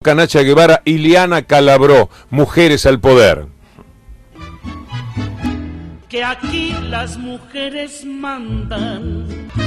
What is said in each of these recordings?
Nacha Guevara, Ileana Calabró, Mujeres al Poder. Que aquí las mujeres mandan.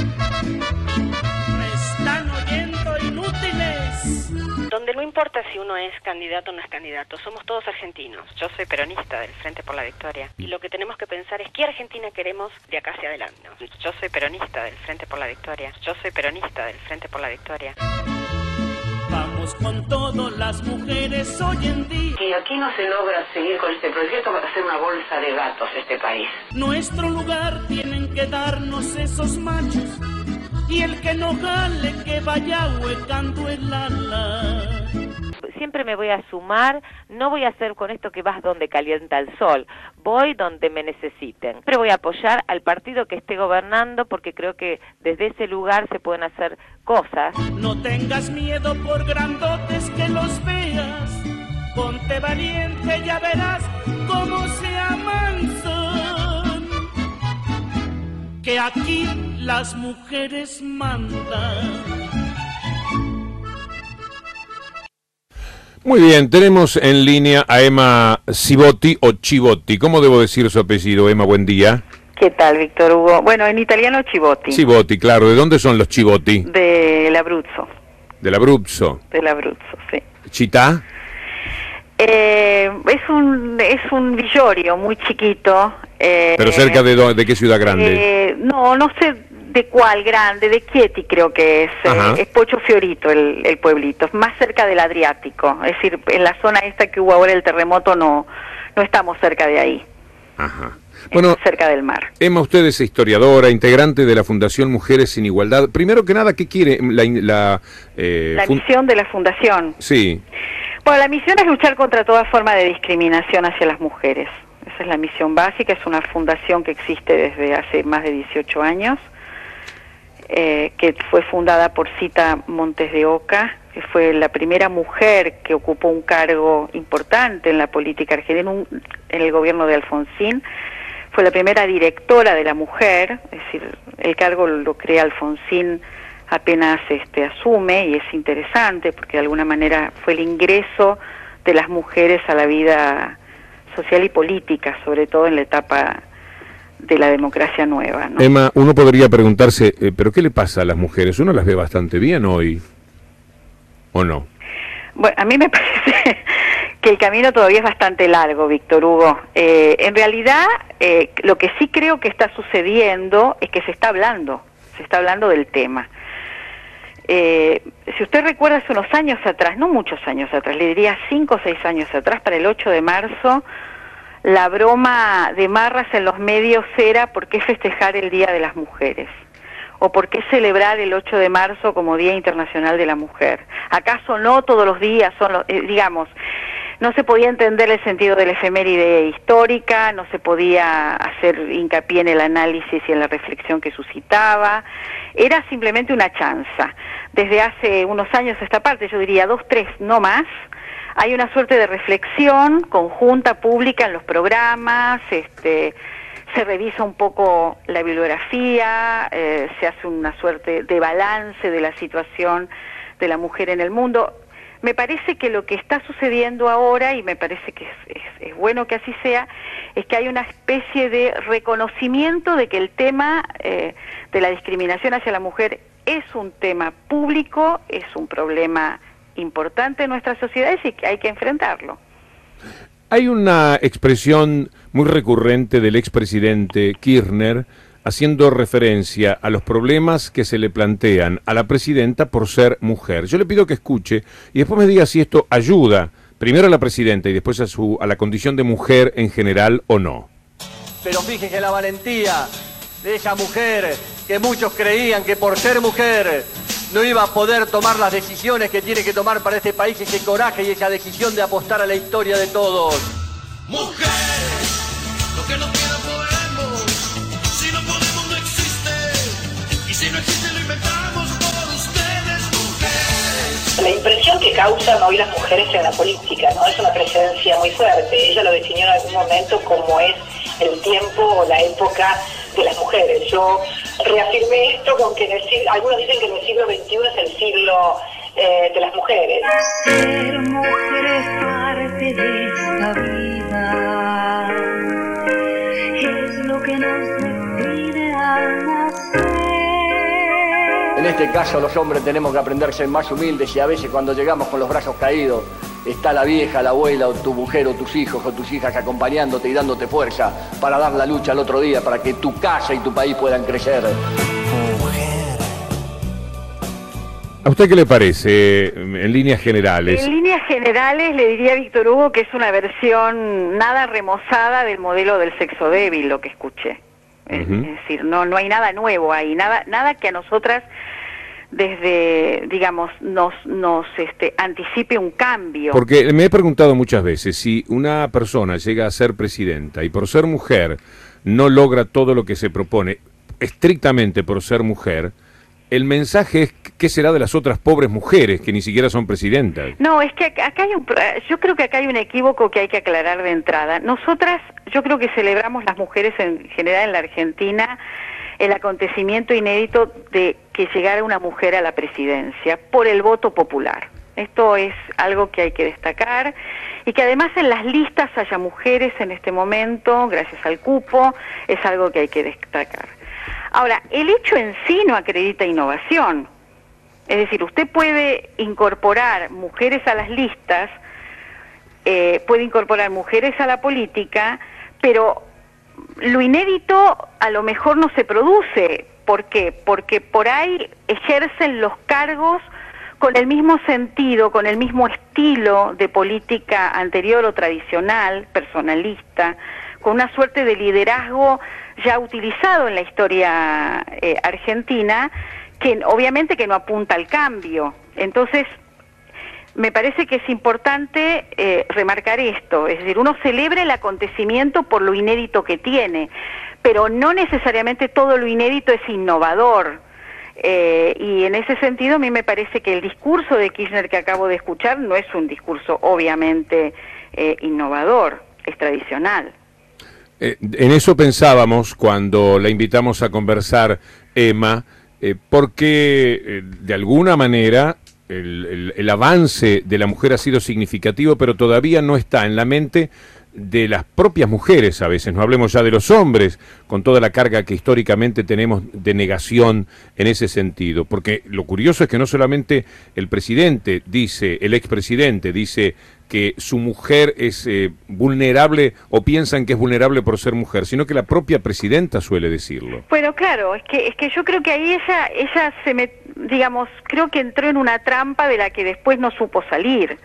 ¿Me están oyendo, inútiles? Donde no importa si uno es candidato o no es candidato, somos todos argentinos. Yo soy peronista del Frente por la Victoria. Y lo que tenemos que pensar es qué Argentina queremos de acá hacia adelante. Yo soy peronista del Frente por la Victoria. Yo soy peronista del Frente por la Victoria. Vamos con todo, las mujeres hoy en día. Si aquí no se logra seguir con este proyecto, va a ser una bolsa de gatos este país. Nuestro lugar tienen que darnos esos machos. Y el que no jale, que vaya huecando el ala. Siempre me voy a sumar, no voy a hacer con esto que vas donde calienta el sol, voy donde me necesiten. Siempre voy a apoyar al partido que esté gobernando porque creo que desde ese lugar se pueden hacer cosas. No tengas miedo por grandotes que los veas, ponte valiente, ya verás cómo se amansan. Que aquí las mujeres mandan. Muy bien, tenemos en línea a Emma Cibotti o Chivotti. ¿Cómo debo decir su apellido, Emma? Buen día. ¿Qué tal, Víctor Hugo? Bueno, en italiano Chivotti. Chivotti, claro. ¿De dónde son los Chivotti? Del Abruzzo. Del Abruzzo. Del Abruzzo, sí. ¿Città? Es un villorio muy chiquito. ¿Pero cerca de qué ciudad grande? No sé de cuál grande, de Chieti creo que es. Es Poggio Fiorito el pueblito, más cerca del Adriático. Es decir, en la zona esta que hubo ahora el terremoto no estamos cerca de ahí. Ajá. Bueno, cerca del mar. Emma, usted es historiadora, integrante de la Fundación Mujeres sin Igualdad. Primero que nada, ¿qué quiere la misión de la Fundación? Sí. Bueno, la misión es luchar contra toda forma de discriminación hacia las mujeres. Esa es la misión básica, es una fundación que existe desde hace más de 18 años, que fue fundada por Cita Montes de Oca, que fue la primera mujer que ocupó un cargo importante en la política argentina, en el gobierno de Alfonsín. Fue la primera directora de la mujer, es decir, el cargo lo crea Alfonsín apenas asume, y es interesante porque de alguna manera fue el ingreso de las mujeres a la vida social y política, sobre todo en la etapa de la democracia nueva, ¿no? Emma, uno podría preguntarse, ¿pero qué le pasa a las mujeres? Uno las ve bastante bien hoy, ¿o no? Bueno, a mí me parece que el camino todavía es bastante largo, Víctor Hugo. En realidad, lo que sí creo que está sucediendo es que se está hablando del tema. Si usted recuerda hace unos años atrás, no muchos años atrás, le diría 5 o 6 años atrás, para el 8 de marzo, la broma de marras en los medios era ¿por qué festejar el Día de las Mujeres? ¿O por qué celebrar el 8 de marzo como Día Internacional de la Mujer? ¿Acaso no todos los días son los, digamos, no se podía entender el sentido de la efeméride histórica, no se podía hacer hincapié en el análisis y en la reflexión que suscitaba, era simplemente una chanza. Desde hace unos años a esta parte, yo diría 2, 3, no más, hay una suerte de reflexión conjunta, pública en los programas, se revisa un poco la bibliografía, se hace una suerte de balance de la situación de la mujer en el mundo. Me parece que lo que está sucediendo ahora, y me parece que es bueno que así sea, es que hay una especie de reconocimiento de que el tema de la discriminación hacia la mujer es un tema público, es un problema importante en nuestras sociedades y que hay que enfrentarlo. Hay una expresión muy recurrente del expresidente Kirchner haciendo referencia a los problemas que se le plantean a la presidenta por ser mujer. Yo le pido que escuche y después me diga si esto ayuda primero a la presidenta y después a la condición de mujer en general o no. Pero fíjese la valentía de esa mujer que muchos creían que por ser mujer no iba a poder tomar las decisiones que tiene que tomar para este país, ese coraje y esa decisión de apostar a la historia de todos. Mujeres, lo que no quiera podemos, si no podemos no existe, y si no existe lo inventamos por ustedes, mujeres. La impresión que causan hoy las mujeres en la política, ¿no? Es una presencia muy fuerte. Ella lo definió en algún momento como es el tiempo o la época de las mujeres. Yo reafirmé esto con que algunos dicen que en el siglo XXI es el siglo de las mujeres. Ser mujer es parte de esta vida, es lo que nos define al nacer. En este caso los hombres tenemos que aprender a ser más humildes y a veces cuando llegamos con los brazos caídos está la vieja, la abuela o tu mujer o tus hijos o tus hijas acompañándote y dándote fuerza para dar la lucha al otro día, para que tu casa y tu país puedan crecer. ¿A usted qué le parece en líneas generales? En líneas generales le diría a Víctor Hugo que es una versión nada remozada del modelo del sexo débil, lo que escuché. Es decir, no hay nada nuevo ahí, nada que a nosotras desde, digamos, nos anticipe un cambio. Porque me he preguntado muchas veces, si una persona llega a ser presidenta y por ser mujer no logra todo lo que se propone, estrictamente por ser mujer, el mensaje es ¿qué será de las otras pobres mujeres que ni siquiera son presidentas? No, es que acá yo creo que acá hay un equívoco que hay que aclarar de entrada. Nosotras, yo creo que celebramos las mujeres en general en la Argentina el acontecimiento inédito de que llegara una mujer a la presidencia por el voto popular. Esto es algo que hay que destacar y que además en las listas haya mujeres en este momento, gracias al cupo, es algo que hay que destacar. Ahora, el hecho en sí no acredita innovación. Es decir, usted puede incorporar mujeres a las listas, puede incorporar mujeres a la política, pero lo inédito a lo mejor no se produce. ¿Por qué? Porque por ahí ejercen los cargos con el mismo sentido, con el mismo estilo de política anterior o tradicional, personalista, con una suerte de liderazgo ya utilizado en la historia argentina, que obviamente que no apunta al cambio. Entonces, me parece que es importante remarcar esto, es decir, uno celebra el acontecimiento por lo inédito que tiene, pero no necesariamente todo lo inédito es innovador. Y en ese sentido a mí me parece que el discurso de Kirchner que acabo de escuchar no es un discurso obviamente innovador, es tradicional. En eso pensábamos cuando la invitamos a conversar, Emma, porque de alguna manera el avance de la mujer ha sido significativo, pero todavía no está en la mente de las propias mujeres a veces, no hablemos ya de los hombres, con toda la carga que históricamente tenemos de negación en ese sentido, porque lo curioso es que no solamente el presidente dice, el expresidente dice que su mujer es vulnerable o piensan que es vulnerable por ser mujer, sino que la propia presidenta suele decirlo. Bueno, claro, es que yo creo que ahí ella digamos, creo que entró en una trampa de la que después no supo salir.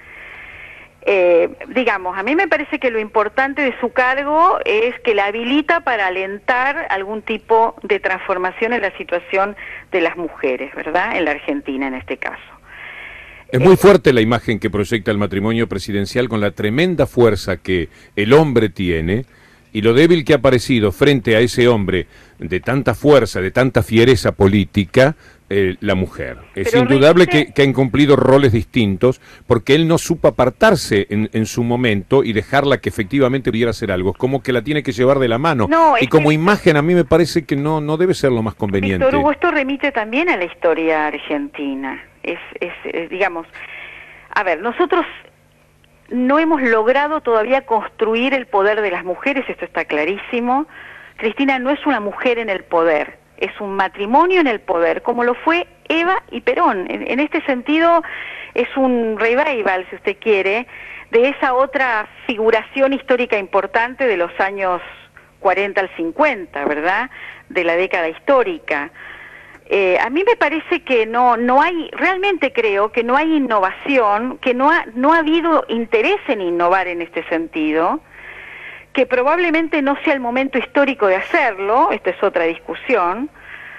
Digamos, a mí me parece que lo importante de su cargo es que la habilita para alentar algún tipo de transformación en la situación de las mujeres, ¿verdad? En la Argentina, en este caso. Es muy fuerte la imagen que proyecta el matrimonio presidencial con la tremenda fuerza que el hombre tiene y lo débil que ha parecido frente a ese hombre de tanta fuerza, de tanta fiereza política, la mujer. Es indudable que ha incumplido roles distintos porque él no supo apartarse en su momento y dejarla que efectivamente pudiera hacer algo. Es como que la tiene que llevar de la mano. No, y como imagen a mí me parece que no debe ser lo más conveniente. Víctor Hugo, esto remite también a la historia argentina. Digamos, a ver, nosotros no hemos logrado todavía construir el poder de las mujeres, esto está clarísimo. Cristina no es una mujer en el poder, es un matrimonio en el poder, como lo fue Eva y Perón. En este sentido es un revival, si usted quiere, de esa otra figuración histórica importante de los años 40 al 50, ¿verdad?, de la década histórica. A mí me parece que no hay, realmente creo que no hay innovación, que no ha habido interés en innovar en este sentido, que probablemente no sea el momento histórico de hacerlo, esta es otra discusión,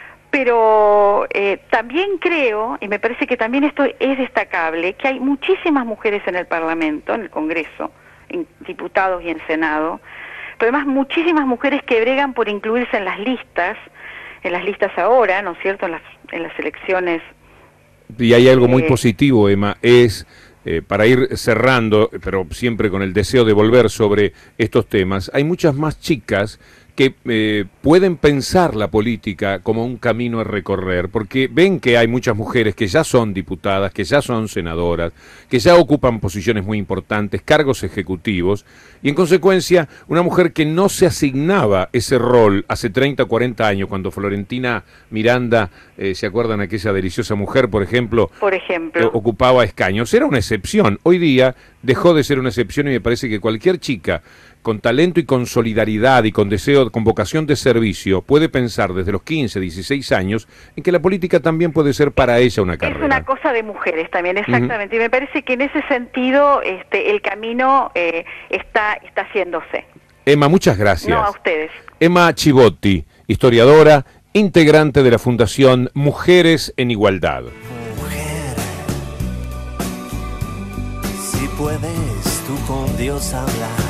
pero también creo, y me parece que también esto es destacable, que hay muchísimas mujeres en el Parlamento, en el Congreso, en diputados y en Senado, pero además muchísimas mujeres que bregan por incluirse en las listas ahora, ¿no es cierto?, en las elecciones. Y hay algo muy positivo, Emma, es, para ir cerrando, pero siempre con el deseo de volver sobre estos temas, hay muchas más chicas que pueden pensar la política como un camino a recorrer, porque ven que hay muchas mujeres que ya son diputadas, que ya son senadoras, que ya ocupan posiciones muy importantes, cargos ejecutivos, y en consecuencia una mujer que no se asignaba ese rol hace 30 o 40 años, cuando Florentina Miranda, ¿se acuerdan aquella deliciosa mujer, por ejemplo, ocupaba escaños? Era una excepción. Hoy día dejó de ser una excepción y me parece que cualquier chica con talento y con solidaridad y con deseo, con vocación de servicio, puede pensar desde los 15, 16 años en que la política también puede ser para ella una carrera. Es una cosa de mujeres también, exactamente. Y me parece que en ese sentido el camino está haciéndose. Emma, muchas gracias. No, a ustedes. Emma Chivotti, historiadora, integrante de la Fundación Mujeres en Igualdad. Mujer, si puedes tú con Dios hablar.